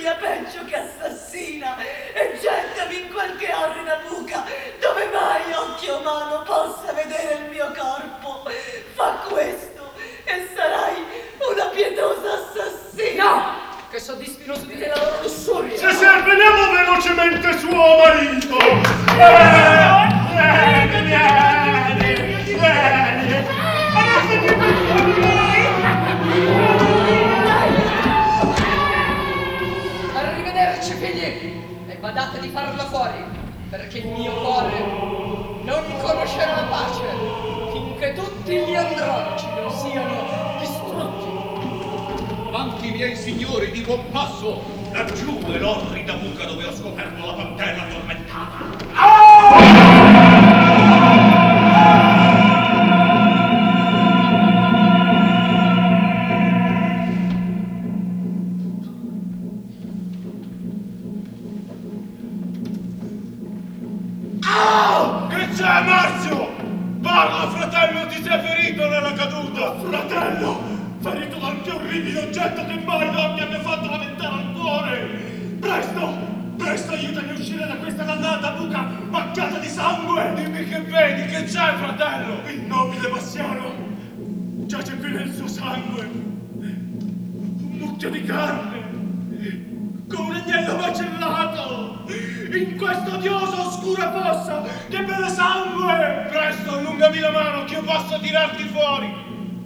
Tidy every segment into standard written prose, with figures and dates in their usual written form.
sia peggio che assassina e gettami in qualche arida buca dove mai occhio umano possa vedere il mio corpo. Fa questo e sarai una pietosa assassina. No! Che soddisfino su di te la loro lussuria. Se veniamo velocemente suo marito. Arrivederci, figli, e badate di farla fuori, perché il mio cuore non conoscerà la pace finché tutti gli andronici non siano distrutti. Avanti, miei signori, di buon passo, laggiù è l'orrida buca dove ho scoperto la pantera addormentata. Che c'è, Marzio? Parla, fratello, ti sei ferito nella caduta! Fratello! Ferito dal più orribile oggetto che mai non mi abbia fatto lamentare al cuore! Presto! Presto aiutami a uscire da questa dannata buca macchiata di sangue! Dimmi che vedi, che c'è, fratello? Il nobile Bassiano giace qui nel suo sangue! Un mucchio di carne! Con un agnello macellato! In questa odiosa oscura fossa che beve sangue! Presto, allungami la mano che io posso tirarti fuori!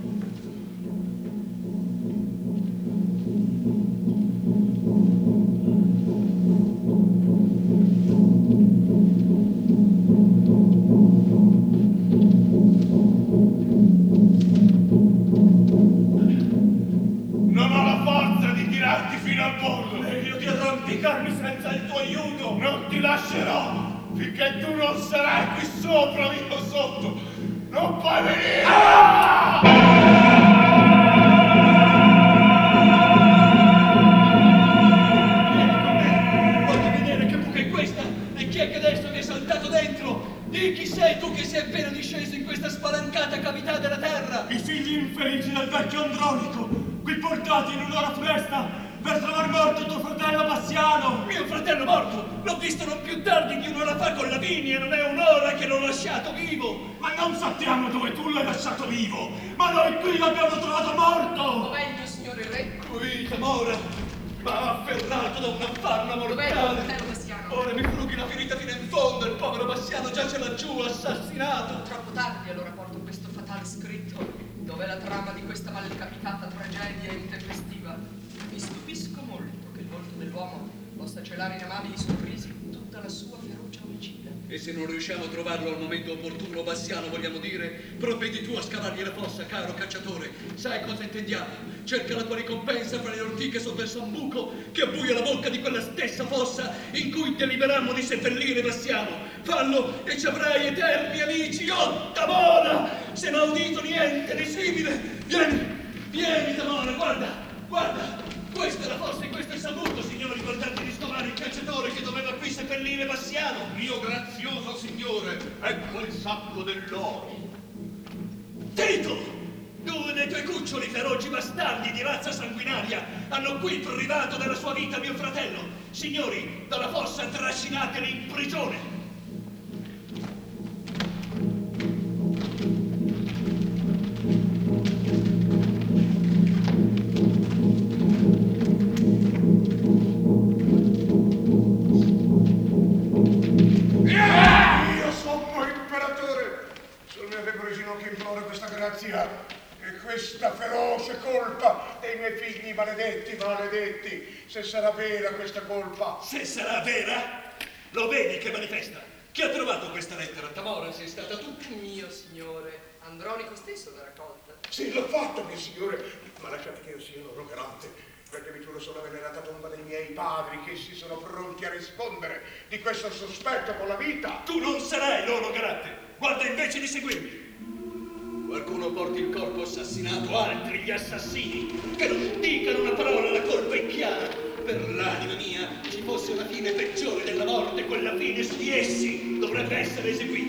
Non ho la forza di tirarti fino al bordo! E io di arrampicarmi senza il tuo aiuto! Non ti lascerò! Finché tu non sarai qui sopra, io sotto! Non puoi venire! Vieni con me, voglio vedere che buca è questa e chi è che adesso mi è saltato dentro? Di chi sei tu che sei appena disceso in questa spalancata cavità della terra? I figli infelici del vecchio Andronico, qui portati in un'ora funesta per trovar morto tuo fratello Bassiano! Mio fratello morto! L'ho visto non più tardi di un'ora fa con Lavinia e non è un'ora che l'ho lasciato vivo! Ma non sappiamo dove tu l'hai lasciato vivo! Ma noi qui l'abbiamo trovato morto! O meglio, signore re, Qui, Tamora, ma afferrato da un'affanna dov'è il mortale! fratello Bassiano? Ora mi frughi la ferita fino in fondo, il povero Bassiano giace laggiù, assassinato! Troppo tardi allora porto questo fatale scritto, dove la trama di questa malcapitata tragedia intempestiva. Mi stupisco molto che il volto dell'uomo possa celare in amabili sorrisi tutta la sua ferocia omicida. E se non riusciamo a trovarlo al momento opportuno, Bassiano, vogliamo dire, provvedi tu a scavargli la fossa, caro cacciatore. Sai cosa intendiamo? Cerca la tua ricompensa fra le ortiche sotto il sambuco che abbuia la bocca di quella stessa fossa in cui deliberammo di seppellire Bassiano. Fallo e ci avrai eterni amici. Oh, Tamora! Se non ho udito niente di simile. Vieni, Tamora, guarda. Questa è la fossa e questo è il sambuco, signori, guardate di scovare il cacciatore che doveva qui seppellire Bassiano. Mio grazioso signore, ecco il sacco dell'oro. Tito! Due dei tuoi cuccioli feroci bastardi di razza sanguinaria hanno qui privato della sua vita mio fratello. Signori, dalla fossa trascinateli in prigione. Io sommo imperatore! Sul mio debole ginocchio imploro questa grazia e questa feroce colpa dei miei figli maledetti, se sarà vera questa colpa. Se sarà vera, lo vedi che manifesta. Chi ha trovato questa lettera? Tamora, sei stata tu? Mio signore, Andronico stesso l'ha raccolta. Sì, l'ho fatto, mio signore, ma lasciate che io sia loro garante, perché vi giuro sulla venerata tomba dei miei padri che si sono pronti a rispondere di questo sospetto con la vita. Tu non sarai loro garante. Guarda invece di seguirmi. Qualcuno porti il corpo assassinato, altri gli assassini. Che non dicano una parola, la colpa è chiara. Per l'anima mia, ci fosse una fine peggiore della morte, quella fine su di essi dovrebbe essere eseguita.